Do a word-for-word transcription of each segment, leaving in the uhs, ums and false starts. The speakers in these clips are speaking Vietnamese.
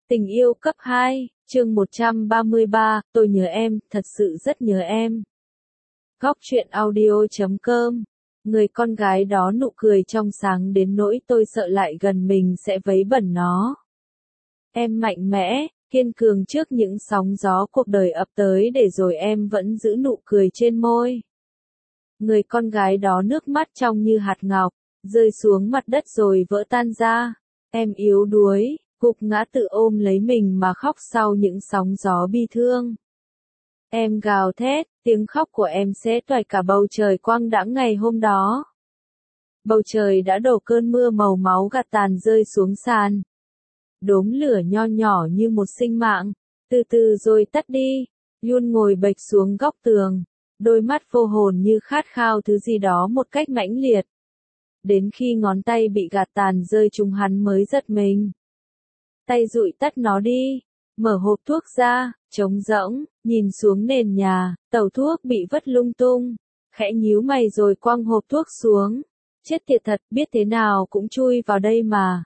Tình yêu cấp hai, chương một trăm ba mươi ba, tôi nhớ em, thật sự rất nhớ em. Góc truyện audio chấm com. Người con gái đó nụ cười trong sáng đến nỗi tôi sợ lại gần mình sẽ vấy bẩn nó. Em mạnh mẽ, kiên cường trước những sóng gió cuộc đời ập tới để rồi em vẫn giữ nụ cười trên môi. Người con gái đó nước mắt trong như hạt ngọc, rơi xuống mặt đất rồi vỡ tan ra. Em yếu đuối, gục ngã tự ôm lấy mình mà khóc sau những sóng gió bi thương. Em gào thét, tiếng khóc của em xé toạc cả bầu trời quang đãng ngày hôm đó. Bầu trời đã đổ cơn mưa màu máu gạt tàn rơi xuống sàn. Đốm lửa nho nhỏ như một sinh mạng, từ từ rồi tắt đi. Yun ngồi bệt xuống góc tường, đôi mắt vô hồn như khát khao thứ gì đó một cách mãnh liệt. Đến khi ngón tay bị gạt tàn rơi trúng hắn mới giật mình. Tay dụi tắt nó đi, mở hộp thuốc ra, trống rỗng, nhìn xuống nền nhà, tàu thuốc bị vứt lung tung, khẽ nhíu mày rồi quăng hộp thuốc xuống. Chết tiệt thật, biết thế nào cũng chui vào đây mà.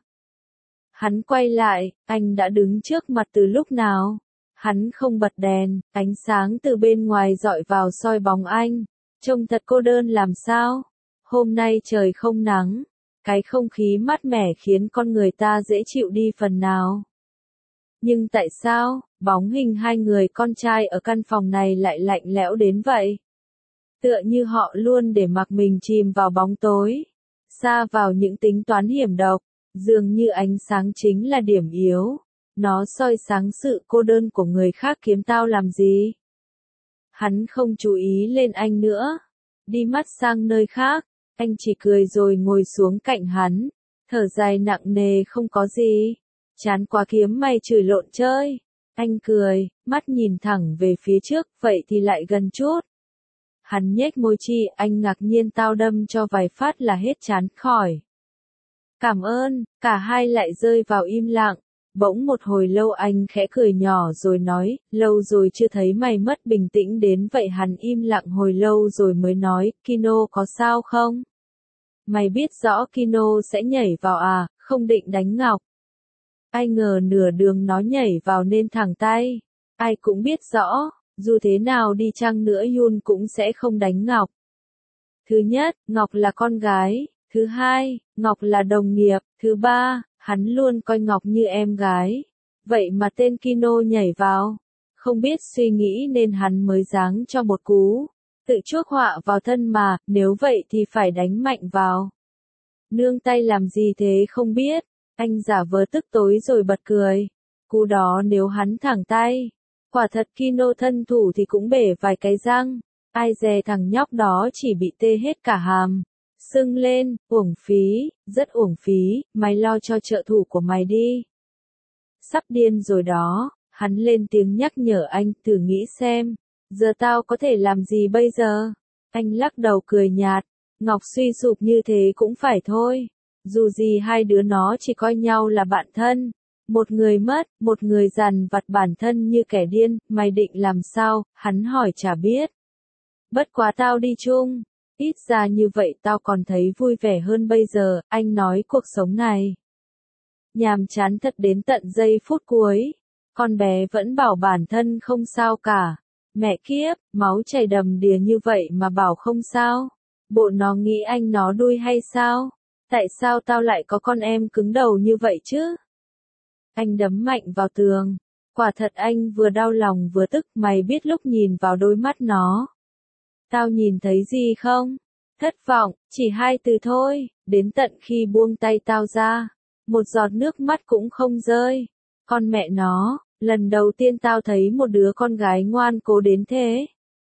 Hắn quay lại, anh đã đứng trước mặt từ lúc nào? Hắn không bật đèn, ánh sáng từ bên ngoài dọi vào soi bóng anh. Trông thật cô đơn làm sao? Hôm nay trời không nắng. Cái không khí mát mẻ khiến con người ta dễ chịu đi phần nào. Nhưng tại sao, bóng hình hai người con trai ở căn phòng này lại lạnh lẽo đến vậy? Tựa như họ luôn để mặc mình chìm vào bóng tối, sa vào những tính toán hiểm độc, dường như ánh sáng chính là điểm yếu. Nó soi sáng sự cô đơn của người khác kiếm tao làm gì? Hắn không chú ý lên anh nữa, đi mắt sang nơi khác. Anh chỉ cười rồi ngồi xuống cạnh hắn, thở dài nặng nề không có gì. Chán quá kiếm mày chửi lộn chơi. Anh cười, mắt nhìn thẳng về phía trước, vậy thì lại gần chút. Hắn nhếch môi chi, anh ngạc nhiên tao đâm cho vài phát là hết chán khỏi. Cảm ơn, cả hai lại rơi vào im lặng. Bỗng một hồi lâu anh khẽ cười nhỏ rồi nói, lâu rồi chưa thấy mày mất bình tĩnh đến vậy. Hắn im lặng hồi lâu rồi mới nói, Kino có sao không? Mày biết rõ Kino sẽ nhảy vào à, không định đánh Ngọc. Ai ngờ nửa đường nó nhảy vào nên thẳng tay. Ai cũng biết rõ, dù thế nào đi chăng nữa Yun cũng sẽ không đánh Ngọc. Thứ nhất, Ngọc là con gái. Thứ hai, Ngọc là đồng nghiệp. Thứ ba, hắn luôn coi Ngọc như em gái. Vậy mà tên Kino nhảy vào. Không biết suy nghĩ nên hắn mới giáng cho một cú. Tự chuốc họa vào thân mà, nếu vậy thì phải đánh mạnh vào. Nương tay làm gì thế không biết. Anh giả vờ tức tối rồi bật cười. Cú đó nếu hắn thẳng tay, quả thật Kino thân thủ thì cũng bể vài cái răng. Ai dè thằng nhóc đó chỉ bị tê hết cả hàm. Sưng lên, uổng phí, rất uổng phí, mày lo cho trợ thủ của mày đi. Sắp điên rồi đó, hắn lên tiếng nhắc nhở anh, thử nghĩ xem, giờ tao có thể làm gì bây giờ? Anh lắc đầu cười nhạt, Ngọc suy sụp như thế cũng phải thôi. Dù gì hai đứa nó chỉ coi nhau là bạn thân. Một người mất, một người dằn vặt bản thân như kẻ điên, mày định làm sao? Hắn hỏi chả biết. Bất quá tao đi chung. Ít ra như vậy tao còn thấy vui vẻ hơn bây giờ, anh nói cuộc sống này nhàm chán thật đến tận giây phút cuối. Con bé vẫn bảo bản thân không sao cả. Mẹ kiếp, máu chảy đầm đìa như vậy mà bảo không sao. Bộ nó nghĩ anh nó đuôi hay sao? Tại sao tao lại có con em cứng đầu như vậy chứ? Anh đấm mạnh vào tường. Quả thật anh vừa đau lòng vừa tức. Mày biết lúc nhìn vào đôi mắt nó, tao nhìn thấy gì không? Thất vọng, chỉ hai từ thôi. Đến tận khi buông tay tao ra, một giọt nước mắt cũng không rơi. Con mẹ nó, lần đầu tiên tao thấy một đứa con gái ngoan cố đến thế.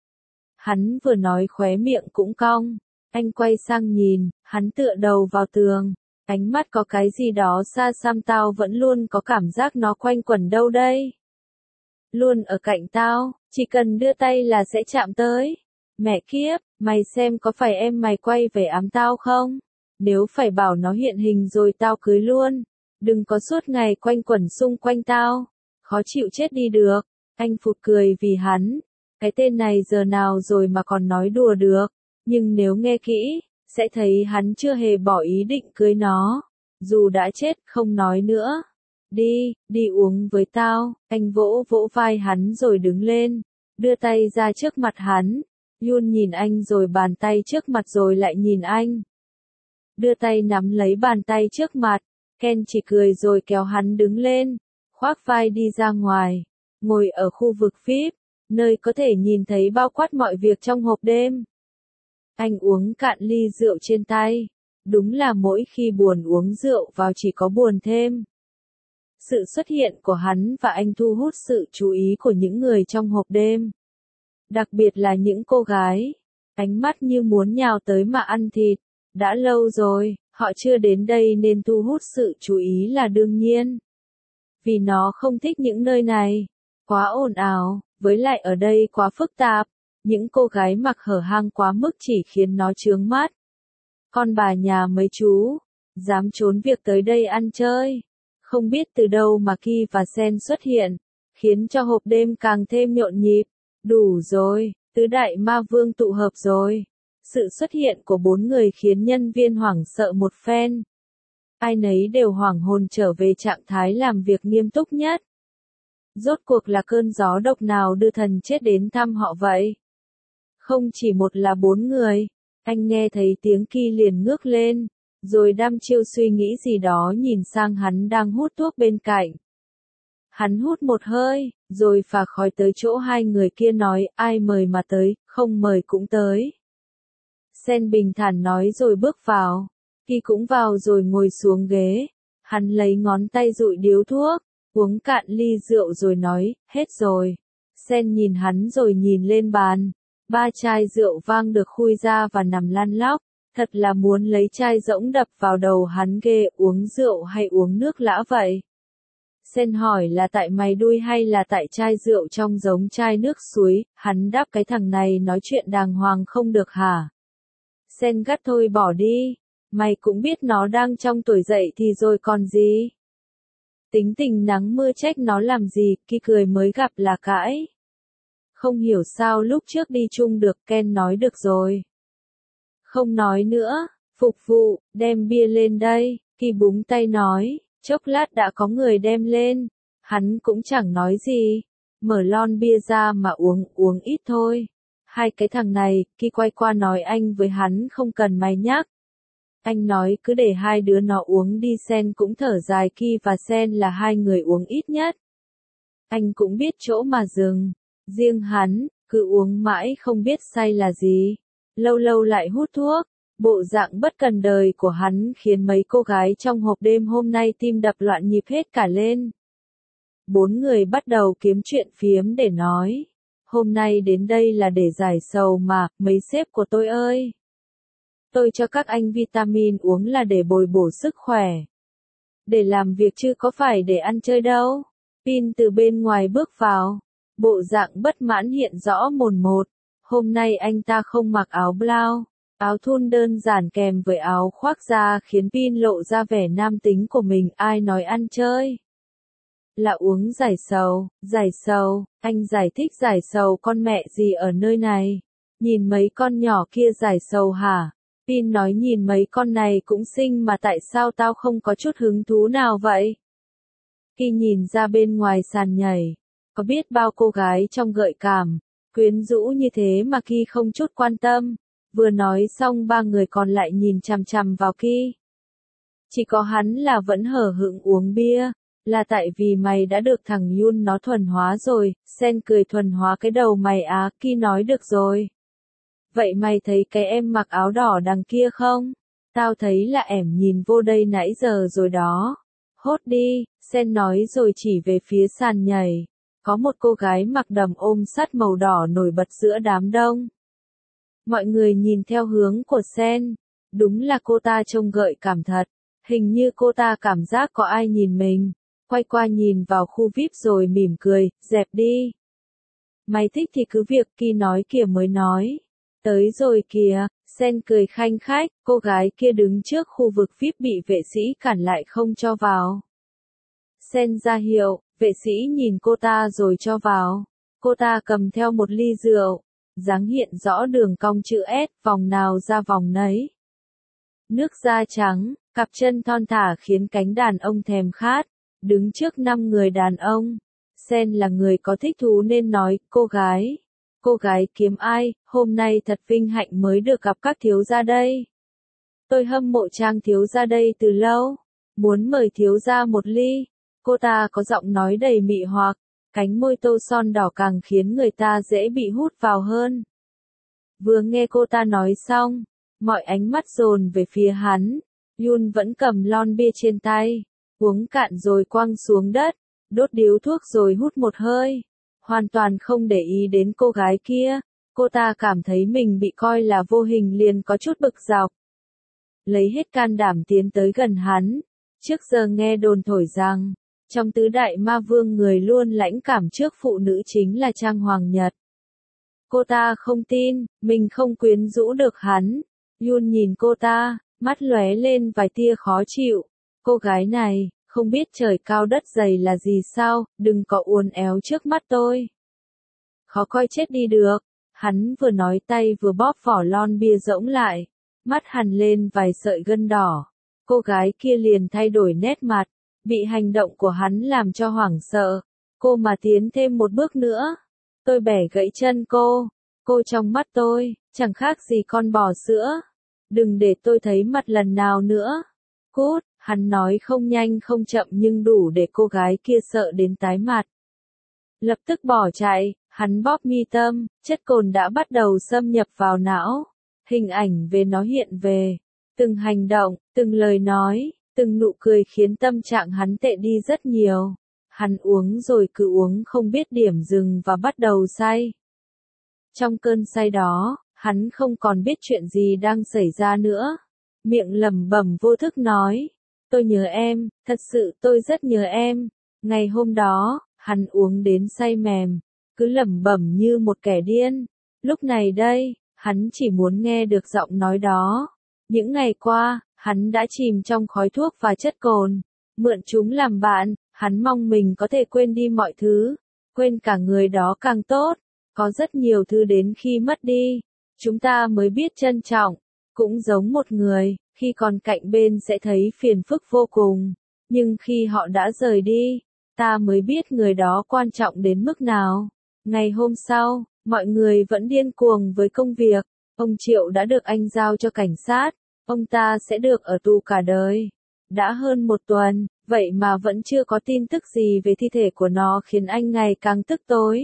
Hắn vừa nói khóe miệng cũng cong. Anh quay sang nhìn, hắn tựa đầu vào tường. Ánh mắt có cái gì đó xa xăm, tao vẫn luôn có cảm giác nó quanh quẩn đâu đây. Luôn ở cạnh tao, chỉ cần đưa tay là sẽ chạm tới. Mẹ kiếp, mày xem có phải em mày quay về ám tao không? Nếu phải bảo nó hiện hình rồi tao cưới luôn. Đừng có suốt ngày quanh quẩn xung quanh tao. Khó chịu chết đi được. Anh phụt cười vì hắn. Cái tên này giờ nào rồi mà còn nói đùa được. Nhưng nếu nghe kỹ, sẽ thấy hắn chưa hề bỏ ý định cưới nó. Dù đã chết, không nói nữa. Đi, đi uống với tao. Anh vỗ vỗ vai hắn rồi đứng lên, đưa tay ra trước mặt hắn. Yoon nhìn anh rồi bàn tay trước mặt rồi lại nhìn anh. Đưa tay nắm lấy bàn tay trước mặt, Ken chỉ cười rồi kéo hắn đứng lên, khoác vai đi ra ngoài, ngồi ở khu vực vi ai pi, nơi có thể nhìn thấy bao quát mọi việc trong hộp đêm. Anh uống cạn ly rượu trên tay, đúng là mỗi khi buồn uống rượu vào chỉ có buồn thêm. Sự xuất hiện của hắn và anh thu hút sự chú ý của những người trong hộp đêm. Đặc biệt là những cô gái, ánh mắt như muốn nhào tới mà ăn thịt. Đã lâu rồi, họ chưa đến đây nên thu hút sự chú ý là đương nhiên. Vì nó không thích những nơi này, quá ồn ào, với lại ở đây quá phức tạp, những cô gái mặc hở hang quá mức chỉ khiến nó chướng mắt. Con bà nhà mấy chú, dám trốn việc tới đây ăn chơi. Không biết từ đâu mà Ki và Sen xuất hiện, khiến cho hộp đêm càng thêm nhộn nhịp. Đủ rồi, tứ đại ma vương tụ hợp rồi. Sự xuất hiện của bốn người khiến nhân viên hoảng sợ một phen. Ai nấy đều hoảng hồn trở về trạng thái làm việc nghiêm túc nhất. Rốt cuộc là cơn gió độc nào đưa thần chết đến thăm họ vậy? Không chỉ một là bốn người, anh nghe thấy tiếng Ki liền ngước lên, rồi đăm chiêu suy nghĩ gì đó nhìn sang hắn đang hút thuốc bên cạnh. Hắn hút một hơi, rồi phả khói tới chỗ hai người kia nói, ai mời mà tới, không mời cũng tới. Sen bình thản nói rồi bước vào. Ki cũng vào rồi ngồi xuống ghế. Hắn lấy ngón tay dụi điếu thuốc, uống cạn ly rượu rồi nói, hết rồi. Sen nhìn hắn rồi nhìn lên bàn. Ba chai rượu vang được khui ra và nằm lăn lóc. Thật là muốn lấy chai rỗng đập vào đầu hắn ghê, uống rượu hay uống nước lã vậy? Sen hỏi là tại mày đuôi hay là tại chai rượu trông giống chai nước suối, hắn đáp cái thằng này nói chuyện đàng hoàng không được hả? Sen gắt thôi bỏ đi, mày cũng biết nó đang trong tuổi dậy thì rồi còn gì. Tính tình nắng mưa trách nó làm gì, Ki cười mới gặp là cãi. Không hiểu sao lúc trước đi chung được, Ken nói được rồi. Không nói nữa, phục vụ, đem bia lên đây, Ki búng tay nói, chốc lát đã có người đem lên, hắn cũng chẳng nói gì, mở lon bia ra mà uống, uống ít thôi. Hai cái thằng này, Ki quay qua nói anh với hắn không cần mày nhắc. Anh nói cứ để hai đứa nó uống đi. Sen cũng thở dài, Ki và Sen là hai người uống ít nhất. Anh cũng biết chỗ mà dừng, riêng hắn, cứ uống mãi không biết say là gì, lâu lâu lại hút thuốc. Bộ dạng bất cần đời của hắn khiến mấy cô gái trong hộp đêm hôm nay tim đập loạn nhịp hết cả lên. Bốn người bắt đầu kiếm chuyện phiếm để nói. Hôm nay đến đây là để giải sầu mà, mấy sếp của tôi ơi. Tôi cho các anh vitamin uống là để bồi bổ sức khỏe. Để làm việc chứ có phải để ăn chơi đâu. Pin từ bên ngoài bước vào. Bộ dạng bất mãn hiện rõ mồn một. Hôm nay anh ta không mặc áo blau. Áo thun đơn giản kèm với áo khoác da khiến Pin lộ ra vẻ nam tính của mình. Ai nói ăn chơi? Là uống giải sầu, giải sầu, anh giải thích giải sầu con mẹ gì ở nơi này. Nhìn mấy con nhỏ kia giải sầu hả? Pin nói nhìn mấy con này cũng xinh mà tại sao tao không có chút hứng thú nào vậy? Khi nhìn ra bên ngoài sàn nhảy, có biết bao cô gái trong gợi cảm, quyến rũ như thế mà Ki không chút quan tâm. Vừa nói xong ba người còn lại nhìn chằm chằm vào Ki. Chỉ có hắn là vẫn hở hững uống bia, là tại vì mày đã được thằng Yoon nó thuần hóa rồi. Sen cười, thuần hóa cái đầu mày á? Ki nói được rồi. Vậy mày thấy cái em mặc áo đỏ đằng kia không? Tao thấy là ẻm nhìn vô đây nãy giờ rồi đó. Hốt đi, Sen nói rồi chỉ về phía sàn nhảy. Có một cô gái mặc đầm ôm sắt màu đỏ nổi bật giữa đám đông. Mọi người nhìn theo hướng của Sen. Đúng là cô ta trông gợi cảm thật. Hình như cô ta cảm giác có ai nhìn mình. Quay qua nhìn vào khu vi ai pi rồi mỉm cười, dẹp đi. Mày thích thì cứ việc, Ki nói kìa mới nói. Tới rồi kìa, Sen cười khanh khách, cô gái kia đứng trước khu vực vi ai pi bị vệ sĩ cản lại không cho vào. Sen ra hiệu, vệ sĩ nhìn cô ta rồi cho vào. Cô ta cầm theo một ly rượu, dáng hiện rõ đường cong chữ S, vòng nào ra vòng nấy. Nước da trắng, cặp chân thon thả khiến cánh đàn ông thèm khát. đứng trước năm người đàn ông. Sen là người có thích thú nên nói, cô gái. Cô gái kiếm ai, hôm nay thật vinh hạnh mới được gặp các thiếu gia đây. Tôi hâm mộ Trang thiếu gia đây từ lâu, muốn mời thiếu gia một ly. Cô ta có giọng nói đầy mị hoặc, cánh môi tô son đỏ càng khiến người ta dễ bị hút vào hơn. Vừa nghe cô ta nói xong, mọi ánh mắt dồn về phía hắn. Yun vẫn cầm lon bia trên tay, uống cạn rồi quăng xuống đất, đốt điếu thuốc rồi hút một hơi, hoàn toàn không để ý đến cô gái kia. Cô ta cảm thấy mình bị coi là vô hình liền có chút bực dọc. Lấy hết can đảm tiến tới gần hắn. Trước giờ nghe đồn thổi rằng, trong tứ đại ma vương người luôn lãnh cảm trước phụ nữ chính là Trang Hoàng Nhật. Cô ta không tin, mình không quyến rũ được hắn. Yun nhìn cô ta, mắt lóe lên vài tia khó chịu. Cô gái này, không biết trời cao đất dày là gì sao, đừng có uốn éo trước mắt tôi. Khó coi chết đi được. Hắn vừa nói tay vừa bóp vỏ lon bia rỗng lại, mắt hằn lên vài sợi gân đỏ. Cô gái kia liền thay đổi nét mặt, bị hành động của hắn làm cho hoảng sợ. Cô mà tiến thêm một bước nữa, tôi bẻ gãy chân cô. Cô trong mắt tôi, chẳng khác gì con bò sữa. Đừng để tôi thấy mặt lần nào nữa. Cút, hắn nói không nhanh không chậm nhưng đủ để cô gái kia sợ đến tái mặt. Lập tức bỏ chạy, hắn bóp mi tâm, chất cồn đã bắt đầu xâm nhập vào não. Hình ảnh về nó hiện về. Từng hành động, từng lời nói, từng nụ cười khiến tâm trạng hắn tệ đi rất nhiều. Hắn uống rồi cứ uống không biết điểm dừng và bắt đầu say. Trong cơn say đó, hắn không còn biết chuyện gì đang xảy ra nữa. Miệng lẩm bẩm vô thức nói, tôi nhớ em, thật sự tôi rất nhớ em. Ngày hôm đó, hắn uống đến say mềm, cứ lẩm bẩm như một kẻ điên. Lúc này đây, hắn chỉ muốn nghe được giọng nói đó. Những ngày qua, hắn đã chìm trong khói thuốc và chất cồn, mượn chúng làm bạn, hắn mong mình có thể quên đi mọi thứ, quên cả người đó càng tốt. Có rất nhiều thứ đến khi mất đi, chúng ta mới biết trân trọng. Cũng giống một người, khi còn cạnh bên sẽ thấy phiền phức vô cùng, nhưng khi họ đã rời đi, ta mới biết người đó quan trọng đến mức nào. Ngày hôm sau, mọi người vẫn điên cuồng với công việc. Ông Triệu đã được anh giao cho cảnh sát, ông ta sẽ được ở tù cả đời. Đã hơn một tuần, vậy mà vẫn chưa có tin tức gì về thi thể của nó khiến anh ngày càng tức tối.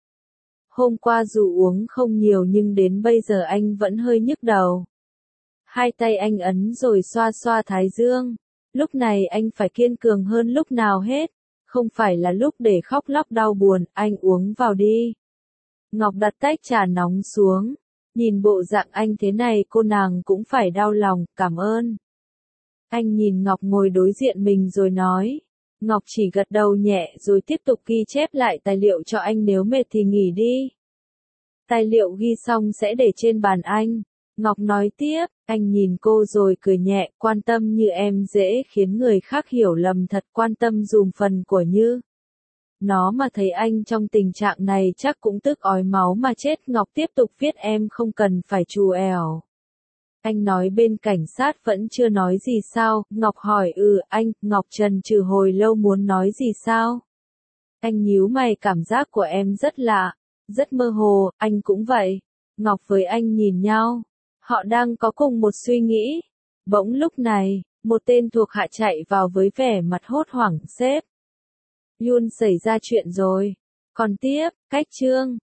Hôm qua dù uống không nhiều nhưng đến bây giờ anh vẫn hơi nhức đầu. Hai tay anh ấn rồi xoa xoa thái dương. Lúc này anh phải kiên cường hơn lúc nào hết. Không phải là lúc để khóc lóc đau buồn, anh uống vào đi. Ngọc đặt tách trà nóng xuống. Nhìn bộ dạng anh thế này cô nàng cũng phải đau lòng, cảm ơn. Anh nhìn Ngọc ngồi đối diện mình rồi nói. Ngọc chỉ gật đầu nhẹ rồi tiếp tục ghi chép lại tài liệu cho anh, nếu mệt thì nghỉ đi. Tài liệu ghi xong sẽ để trên bàn anh. Ngọc nói tiếp, anh nhìn cô rồi cười nhẹ, quan tâm như em dễ khiến người khác hiểu lầm thật, quan tâm dùm phần của Như. Nó mà thấy anh trong tình trạng này chắc cũng tức ói máu mà chết. Ngọc tiếp tục viết, em không cần phải trù ẻo. Anh nói bên cảnh sát vẫn chưa nói gì sao? Ngọc hỏi. Ừ, anh. Ngọc trần trừ hồi lâu muốn nói gì sao? Anh nhíu mày, cảm giác của em rất lạ, rất mơ hồ, anh cũng vậy. Ngọc với anh nhìn nhau. Họ đang có cùng một suy nghĩ. Bỗng lúc này, một tên thuộc hạ chạy vào với vẻ mặt hốt hoảng. Sếp, Yun xảy ra chuyện rồi. Còn tiếp, cách chương.